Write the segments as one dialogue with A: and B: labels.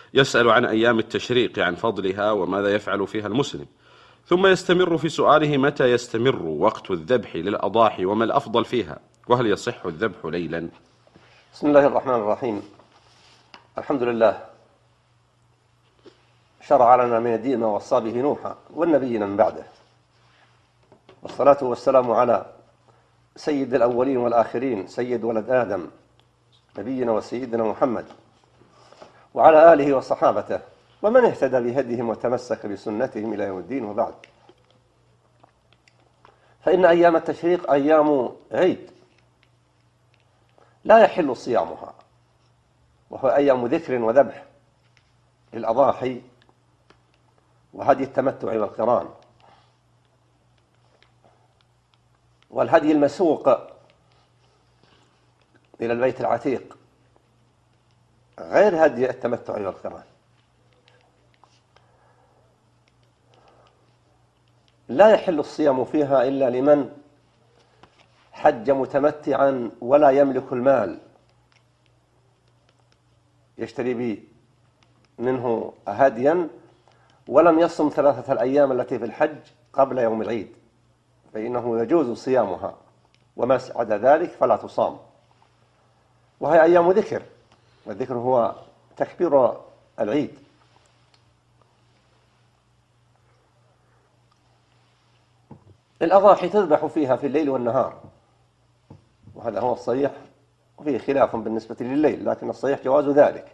A: يسأل عن أيام التشريق، عن فضلها وماذا يفعل فيها المسلم. ثم يستمر في سؤاله متى يستمر وقت الذبح للأضاحي وما الأفضل فيها، وهل يصح الذبح ليلا؟
B: بسم الله الرحمن الرحيم. الحمد لله شرع لنا من الدين ما وصى به نوحا والنبيين من بعده، والصلاة والسلام على سيد الأولين والآخرين، سيد ولد آدم، نبينا وسيدنا محمد، وعلى آله وصحابته ومن اهتدى بهديهم وتمسك بسنتهم إلى يوم الدين. وبعد، فإن أيام التشريق أيام عيد لا يحل صيامها، وهو أيام ذكر وذبح للأضاحي وهدي التمتع والقران، والهدي المسوق إلى البيت العتيق غير هدي التمتع والقران. لا يحل الصيام فيها إلا لمن حج متمتعا ولا يملك المال يشتري به منه هديا، ولم يصم 3 الأيام التي في الحج قبل يوم العيد، فإنه يجوز صيامها، وما عدا ذلك فلا تصام. وهي أيام ذكر، والذكر هو تكبير العيد. الأضاحي تذبح فيها في الليل والنهار، وهذا هو الصحيح، وفيه خلاف بالنسبة لليل، لكن الصحيح جواز ذلك.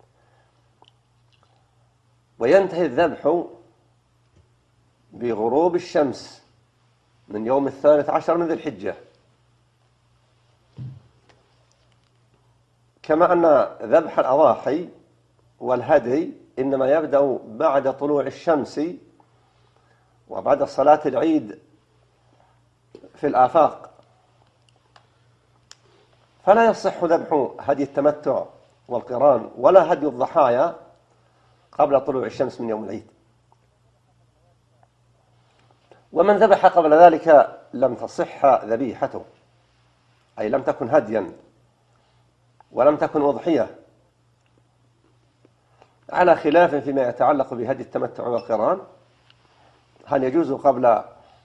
B: وينتهي الذبح بغروب الشمس من يوم 13 من ذي الحجة، كما أن ذبح الأضاحي والهدي إنما يبدأ بعد طلوع الشمس وبعد صلاة العيد في الآفاق، فلا يصح ذبح هدي التمتع والقران ولا هدي الضحايا قبل طلوع الشمس من يوم العيد. ومن ذبح قبل ذلك لم تصح ذبيحته، أي لم تكن هديا ولم تكن أضحية، على خلاف فيما يتعلق بهدي التمتع والقران، هل يجوز قبل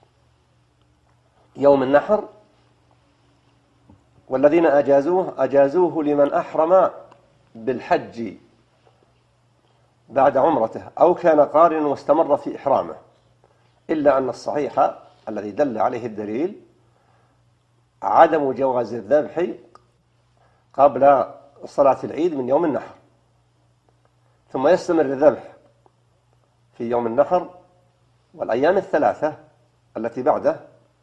B: يوم النحر؟ والذين أجازوه لمن أحرم بالحج بعد عمرته أو كان قارنا واستمر في إحرامه، إلا أن الصحيح الذي دل عليه الدليل عدم جواز الذبح قبل صلاة العيد من يوم النحر، ثم يستمر الذبح في يوم النحر والأيام 3 التي بعده،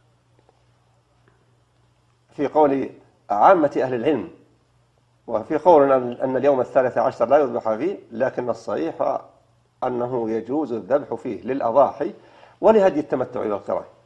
B: في قول عامة أهل العلم، وفي قول أن اليوم 13 لا يذبح فيه، لكن الصحيح أنه يجوز الذبح فيه للأضاحي ولهدي التمتع والقران.